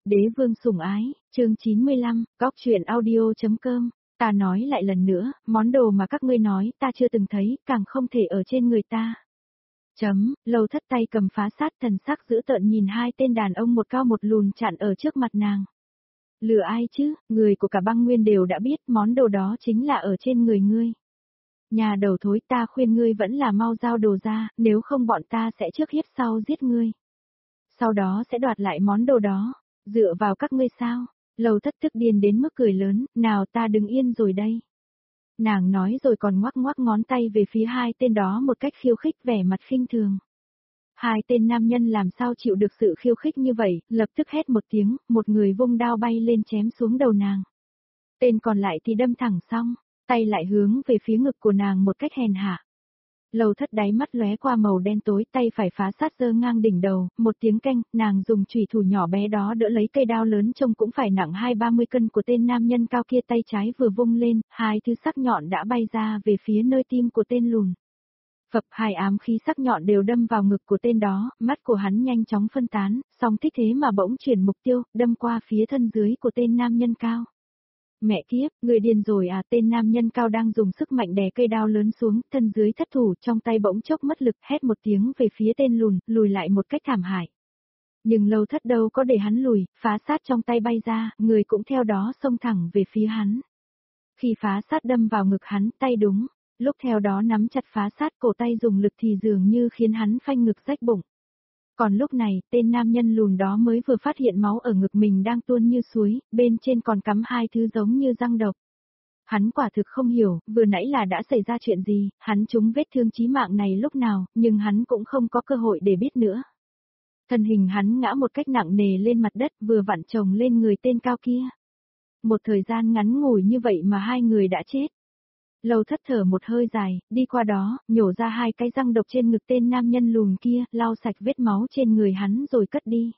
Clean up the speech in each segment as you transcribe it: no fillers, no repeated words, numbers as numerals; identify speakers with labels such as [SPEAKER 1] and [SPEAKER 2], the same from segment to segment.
[SPEAKER 1] Đế vương sủng ái, chương 95, góc truyện audio.com. Ta nói lại lần nữa, món đồ mà các ngươi nói ta chưa từng thấy, càng không thể ở trên người ta. Lâu Thất tay cầm phá sát, thần sắc dữ tợn nhìn hai tên đàn ông một cao một lùn chặn ở trước mặt nàng. Lừa ai chứ, người của cả băng nguyên đều đã biết món đồ đó chính là ở trên người ngươi. Nhà đầu thối, ta khuyên ngươi vẫn là mau giao đồ ra, nếu không bọn ta sẽ trước hiếp sau giết ngươi. Sau đó sẽ đoạt lại món đồ đó, dựa vào các ngươi sao? Lâu Thất tức điên đến mức cười lớn, nào ta đứng yên rồi đây. Nàng nói rồi còn ngoắc ngoắc ngón tay về phía hai tên đó một cách khiêu khích, vẻ mặt khinh thường. Hai tên nam nhân làm sao chịu được sự khiêu khích như vậy, lập tức hét một tiếng, một người vung đao bay lên chém xuống đầu nàng. Tên còn lại thì đâm thẳng xong, tay lại hướng về phía ngực của nàng một cách hèn hạ. Lâu Thất đáy mắt lóe qua màu đen tối, tay phải phá sát giơ ngang đỉnh đầu, một tiếng canh, nàng dùng chùy thủ nhỏ bé đó đỡ lấy cây đao lớn trông cũng phải nặng 20-30 cân của tên nam nhân cao kia, tay trái vừa vung lên, hai thứ sắc nhọn đã bay ra về phía nơi tim của tên lùn. Phập, hai ám khí sắc nhọn đều đâm vào ngực của tên đó, mắt của hắn nhanh chóng phân tán, song thích thế mà bỗng chuyển mục tiêu, đâm qua phía thân dưới của tên nam nhân cao. Mẹ kiếp, người điên rồi à, tên nam nhân cao đang dùng sức mạnh đè cây đao lớn xuống, thân dưới thất thủ, trong tay bỗng chốc mất lực, hét một tiếng về phía tên lùn, lùi lại một cách thảm hại. Nhưng Lâu Thất đâu có để hắn lùi, phá sát trong tay bay ra, người cũng theo đó xông thẳng về phía hắn. Khi phá sát đâm vào ngực hắn, tay đúng, lúc theo đó nắm chặt phá sát, cổ tay dùng lực thì dường như khiến hắn phanh ngực rách bụng. Còn lúc này, tên nam nhân lùn đó mới vừa phát hiện máu ở ngực mình đang tuôn như suối, bên trên còn cắm hai thứ giống như răng độc. Hắn quả thực không hiểu, vừa nãy là đã xảy ra chuyện gì, hắn trúng vết thương chí mạng này lúc nào, nhưng hắn cũng không có cơ hội để biết nữa. Thân hình hắn ngã một cách nặng nề lên mặt đất, vừa vặn chồng lên người tên cao kia. Một thời gian ngắn ngủi như vậy mà hai người đã chết. Lâu Thất thở một hơi dài, đi qua đó, nhổ ra hai cái răng độc trên ngực tên nam nhân lùn kia, lau sạch vết máu trên người hắn rồi cất đi.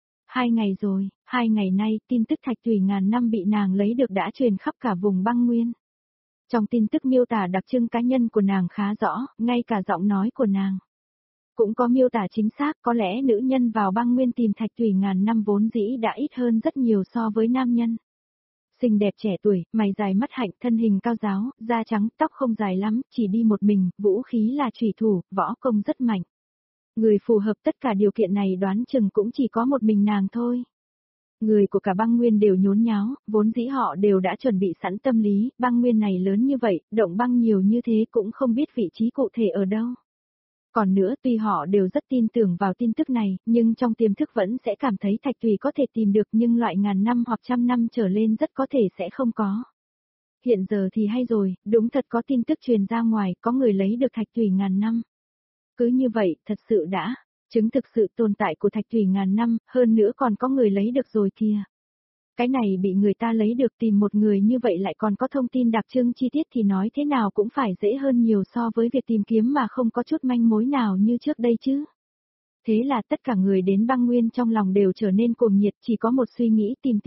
[SPEAKER 1] 2 ngày rồi, 2 ngày nay, tin tức thạch thủy ngàn năm bị nàng lấy được đã truyền khắp cả vùng băng nguyên. Trong tin tức miêu tả đặc trưng cá nhân của nàng khá rõ, ngay cả giọng nói của nàng cũng có miêu tả chính xác, có lẽ nữ nhân vào băng nguyên tìm thạch thủy ngàn năm vốn dĩ đã ít hơn rất nhiều so với nam nhân. Xinh đẹp trẻ tuổi, mày dài mắt hạnh, thân hình cao ráo, da trắng, tóc không dài lắm, chỉ đi một mình, vũ khí là chủy thủ, võ công rất mạnh. Người phù hợp tất cả điều kiện này đoán chừng cũng chỉ có một mình nàng thôi. Người của cả băng nguyên đều nhốn nháo, vốn dĩ họ đều đã chuẩn bị sẵn tâm lý, băng nguyên này lớn như vậy, động băng nhiều như thế cũng không biết vị trí cụ thể ở đâu. Còn nữa, tuy họ đều rất tin tưởng vào tin tức này, nhưng trong tiềm thức vẫn sẽ cảm thấy thạch thủy có thể tìm được, nhưng loại ngàn năm hoặc trăm năm trở lên rất có thể sẽ không có. Hiện giờ thì hay rồi, đúng thật có tin tức truyền ra ngoài, có người lấy được thạch thủy ngàn năm. Cứ như vậy, thật sự đã chứng thực sự tồn tại của thạch thủy ngàn năm, hơn nữa còn có người lấy được rồi kìa. Cái này bị người ta lấy được, tìm một người như vậy lại còn có thông tin đặc trưng chi tiết thì nói thế nào cũng phải dễ hơn nhiều so với việc tìm kiếm mà không có chút manh mối nào như trước đây chứ. Thế là tất cả người đến băng nguyên trong lòng đều trở nên cuồng nhiệt, chỉ có một suy nghĩ tìm.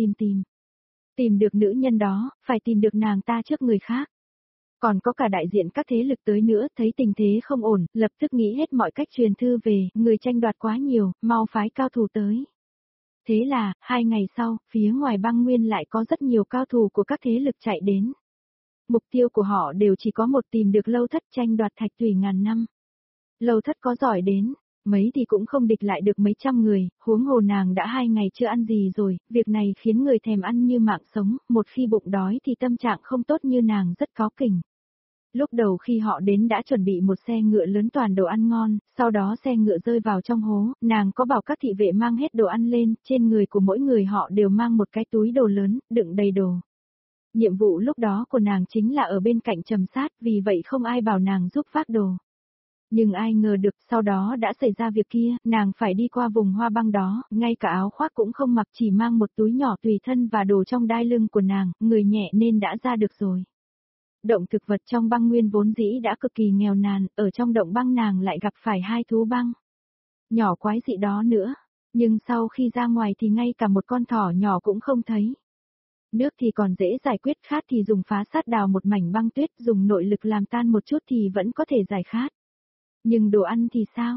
[SPEAKER 1] Tìm được nữ nhân đó, phải tìm được nàng ta trước người khác. Còn có cả đại diện các thế lực tới nữa, thấy tình thế không ổn, lập tức nghĩ hết mọi cách truyền thư về, người tranh đoạt quá nhiều, mau phái cao thủ tới. Thế là, 2 ngày sau, phía ngoài băng nguyên lại có rất nhiều cao thủ của các thế lực chạy đến. Mục tiêu của họ đều chỉ có một, tìm được Lâu Thất tranh đoạt thạch thủy ngàn năm. Lâu Thất có giỏi đến mấy thì cũng không địch lại được mấy trăm người, huống hồ nàng đã 2 ngày chưa ăn gì rồi, việc này khiến người thèm ăn như mạng sống, một khi bụng đói thì tâm trạng không tốt như nàng rất cáu kỉnh. Lúc đầu khi họ đến đã chuẩn bị một xe ngựa lớn toàn đồ ăn ngon, sau đó xe ngựa rơi vào trong hố, nàng có bảo các thị vệ mang hết đồ ăn lên, trên người của mỗi người họ đều mang một cái túi đồ lớn, đựng đầy đồ. Nhiệm vụ lúc đó của nàng chính là ở bên cạnh trầm sát, vì vậy không ai bảo nàng giúp vác đồ. Nhưng ai ngờ được, sau đó đã xảy ra việc kia, nàng phải đi qua vùng hoa băng đó, ngay cả áo khoác cũng không mặc, chỉ mang một túi nhỏ tùy thân và đồ trong đai lưng của nàng, người nhẹ nên đã ra được rồi. Động thực vật trong băng nguyên vốn dĩ đã cực kỳ nghèo nàn, ở trong động băng nàng lại gặp phải 2 thú băng. Nhỏ quái dị đó nữa, nhưng sau khi ra ngoài thì ngay cả một con thỏ nhỏ cũng không thấy. Nước thì còn dễ giải quyết, khát thì dùng phá sát đào một mảnh băng tuyết, dùng nội lực làm tan một chút thì vẫn có thể giải khát. Nhưng đồ ăn thì sao?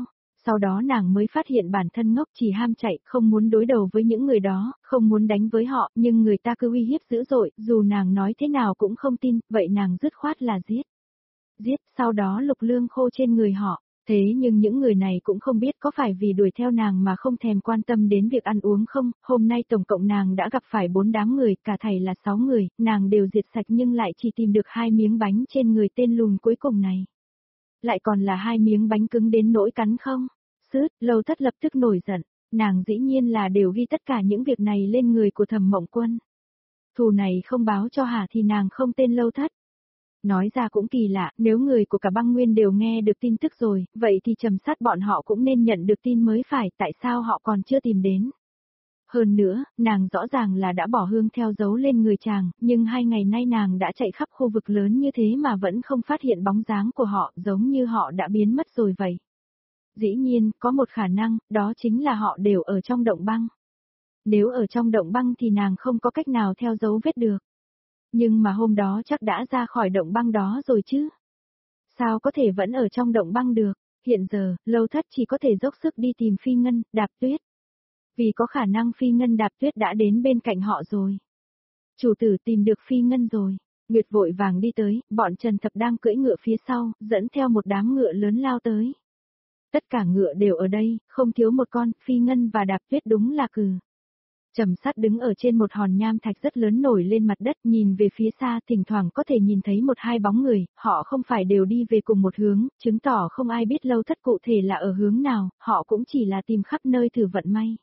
[SPEAKER 1] Sau đó nàng mới phát hiện bản thân ngốc chỉ ham chạy, không muốn đối đầu với những người đó, không muốn đánh với họ, nhưng người ta cứ uy hiếp dữ dội, dù nàng nói thế nào cũng không tin, vậy nàng dứt khoát là giết. Giết, sau đó lục lương khô trên người họ. Thế nhưng những người này cũng không biết có phải vì đuổi theo nàng mà không thèm quan tâm đến việc ăn uống không, hôm nay tổng cộng nàng đã gặp phải 4 đám người, cả thảy là 6 người, nàng đều diệt sạch nhưng lại chỉ tìm được 2 miếng bánh trên người tên lùn cuối cùng này. Lại còn là 2 miếng bánh cứng đến nỗi cắn không. Sứt, Lâu Thất lập tức nổi giận, nàng dĩ nhiên là đều ghi tất cả những việc này lên người của Thẩm Mộng Quân. Thù này không báo cho hả thì nàng không tên Lâu Thất. Nói ra cũng kỳ lạ, nếu người của cả băng nguyên đều nghe được tin tức rồi, vậy thì Trầm Sát bọn họ cũng nên nhận được tin mới phải, tại sao họ còn chưa tìm đến. Hơn nữa, nàng rõ ràng là đã bỏ hương theo dấu lên người chàng, nhưng 2 ngày nay nàng đã chạy khắp khu vực lớn như thế mà vẫn không phát hiện bóng dáng của họ, giống như họ đã biến mất rồi vậy. Dĩ nhiên, có một khả năng, đó chính là họ đều ở trong động băng. Nếu ở trong động băng thì nàng không có cách nào theo dấu vết được. Nhưng mà hôm đó chắc đã ra khỏi động băng đó rồi chứ. Sao có thể vẫn ở trong động băng được, hiện giờ, Lâu Thất chỉ có thể dốc sức đi tìm Phi Ngân, Đạp Tuyết. Vì có khả năng Phi Ngân Đạp Tuyết đã đến bên cạnh họ rồi. Chủ tử tìm được Phi Ngân rồi. Nguyệt vội vàng đi tới, bọn Trần Thập đang cưỡi ngựa phía sau, dẫn theo một đám ngựa lớn lao tới. Tất cả ngựa đều ở đây, không thiếu một con, Phi Ngân và Đạp Tuyết đúng là cừ. Trầm Sát đứng ở trên một hòn nham thạch rất lớn nổi lên mặt đất, nhìn về phía xa, thỉnh thoảng có thể nhìn thấy 1-2 bóng người, họ không phải đều đi về cùng một hướng, chứng tỏ không ai biết Lâu Thất cụ thể là ở hướng nào, họ cũng chỉ là tìm khắp nơi thử vận may.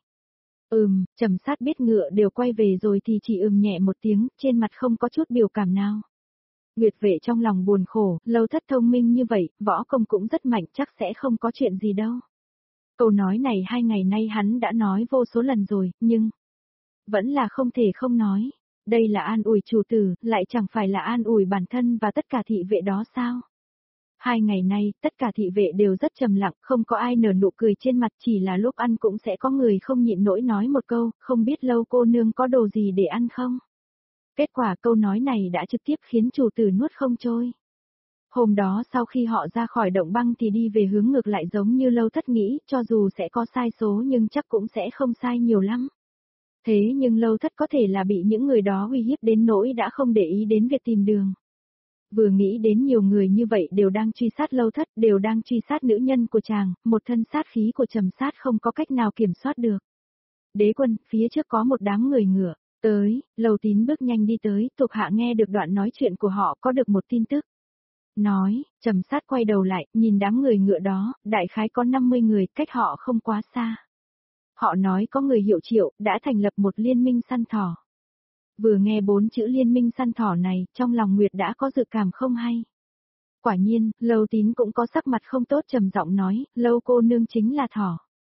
[SPEAKER 1] Trầm Sát biết ngựa đều quay về rồi thì chỉ nhẹ một tiếng, trên mặt không có chút biểu cảm nào. Nguyệt Vệ trong lòng buồn khổ, Lâu Thất thông minh như vậy, võ công cũng rất mạnh, chắc sẽ không có chuyện gì đâu. Câu nói này 2 ngày nay hắn đã nói vô số lần rồi, nhưng vẫn là không thể không nói. Đây là an ủi chủ tử, lại chẳng phải là an ủi bản thân và tất cả thị vệ đó sao? 2 ngày nay, tất cả thị vệ đều rất trầm lặng, không có ai nở nụ cười trên mặt, chỉ là lúc ăn cũng sẽ có người không nhịn nổi nói một câu, không biết Lâu cô nương có đồ gì để ăn không? Kết quả câu nói này đã trực tiếp khiến chủ tử nuốt không trôi. Hôm đó sau khi họ ra khỏi động băng thì đi về hướng ngược lại giống như Lâu Thất nghĩ, cho dù sẽ có sai số nhưng chắc cũng sẽ không sai nhiều lắm. Thế nhưng Lâu Thất có thể là bị những người đó uy hiếp đến nỗi đã không để ý đến việc tìm đường. Vừa nghĩ đến nhiều người như vậy đều đang truy sát Lâu Thất, đều đang truy sát nữ nhân của chàng, một thân sát khí của Trầm Sát không có cách nào kiểm soát được. Đế quân, phía trước có một đám người ngựa, tới, Lầu Tín bước nhanh đi tới, thuộc hạ nghe được đoạn nói chuyện của họ có được một tin tức. Nói, Trầm Sát quay đầu lại, nhìn đám người ngựa đó, đại khái có 50 người, cách họ không quá xa. Họ nói có người hiệu Triệu, đã thành lập một liên minh săn thỏ. Vừa nghe 4 chữ liên minh săn thỏ này, trong lòng Nguyệt đã có dự cảm không hay. Quả nhiên, Lâu Tín cũng có sắc mặt không tốt trầm giọng nói, Lâu cô nương chính là thỏ.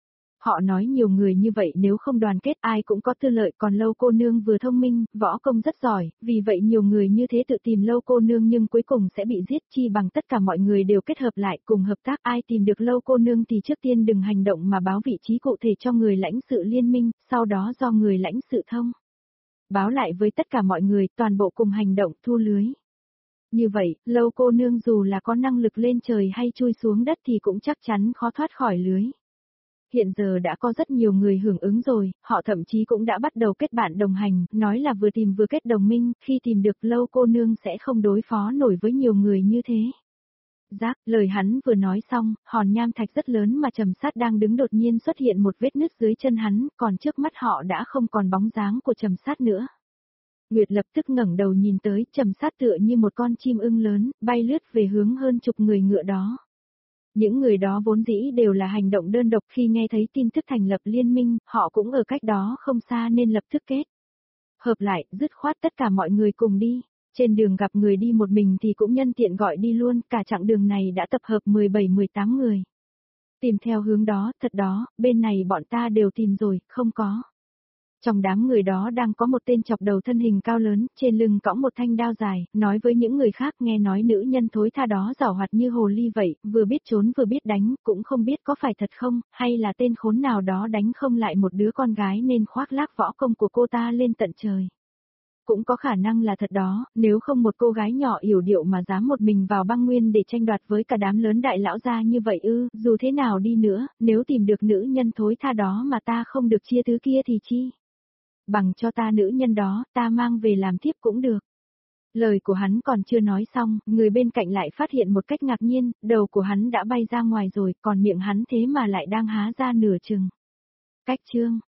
[SPEAKER 1] Họ nói nhiều người như vậy nếu không đoàn kết ai cũng có tư lợi, còn Lâu cô nương vừa thông minh, võ công rất giỏi, vì vậy nhiều người như thế tự tìm Lâu cô nương nhưng cuối cùng sẽ bị giết, chi bằng tất cả mọi người đều kết hợp lại cùng hợp tác, ai tìm được Lâu cô nương thì trước tiên đừng hành động mà báo vị trí cụ thể cho người lãnh sự liên minh, sau đó do người lãnh sự thông báo lại với tất cả mọi người, toàn bộ cùng hành động thu lưới. Như vậy, Lâu cô nương dù là có năng lực lên trời hay chui xuống đất thì cũng chắc chắn khó thoát khỏi lưới. Hiện giờ đã có rất nhiều người hưởng ứng rồi, họ thậm chí cũng đã bắt đầu kết bạn đồng hành, nói là vừa tìm vừa kết đồng minh, khi tìm được Lâu cô nương sẽ không đối phó nổi với nhiều người như thế. Giác, lời hắn vừa nói xong, hòn nham thạch rất lớn mà Trầm Sát đang đứng đột nhiên xuất hiện một vết nứt dưới chân hắn, còn trước mắt họ đã không còn bóng dáng của Trầm Sát nữa. Nguyệt lập tức ngẩng đầu nhìn tới, Trầm Sát tựa như một con chim ưng lớn, bay lướt về hướng hơn chục người ngựa đó. Những người đó vốn dĩ đều là hành động đơn độc, khi nghe thấy tin tức thành lập liên minh, họ cũng ở cách đó không xa nên lập tức kết hợp lại, dứt khoát tất cả mọi người cùng đi. Trên đường gặp người đi một mình thì cũng nhân tiện gọi đi luôn, cả chặng đường này đã tập hợp 17-18 người. Tìm theo hướng đó, thật đó, bên này bọn ta đều tìm rồi, không có. Trong đám người đó đang có một tên chọc đầu thân hình cao lớn, trên lưng cõng một thanh đao dài, nói với những người khác nghe nói nữ nhân thối tha đó giảo hoạt như hồ ly vậy, vừa biết trốn vừa biết đánh, cũng không biết có phải thật không, hay là tên khốn nào đó đánh không lại một đứa con gái nên khoác lác võ công của cô ta lên tận trời. Cũng có khả năng là thật đó, nếu không một cô gái nhỏ yểu điệu mà dám một mình vào băng nguyên để tranh đoạt với cả đám lớn đại lão gia như vậy ư, dù thế nào đi nữa, nếu tìm được nữ nhân thối tha đó mà ta không được chia thứ kia thì chi? Bằng cho ta nữ nhân đó, ta mang về làm thiếp cũng được. Lời của hắn còn chưa nói xong, người bên cạnh lại phát hiện một cách ngạc nhiên, đầu của hắn đã bay ra ngoài rồi, còn miệng hắn thế mà lại đang há ra nửa chừng. Cách chương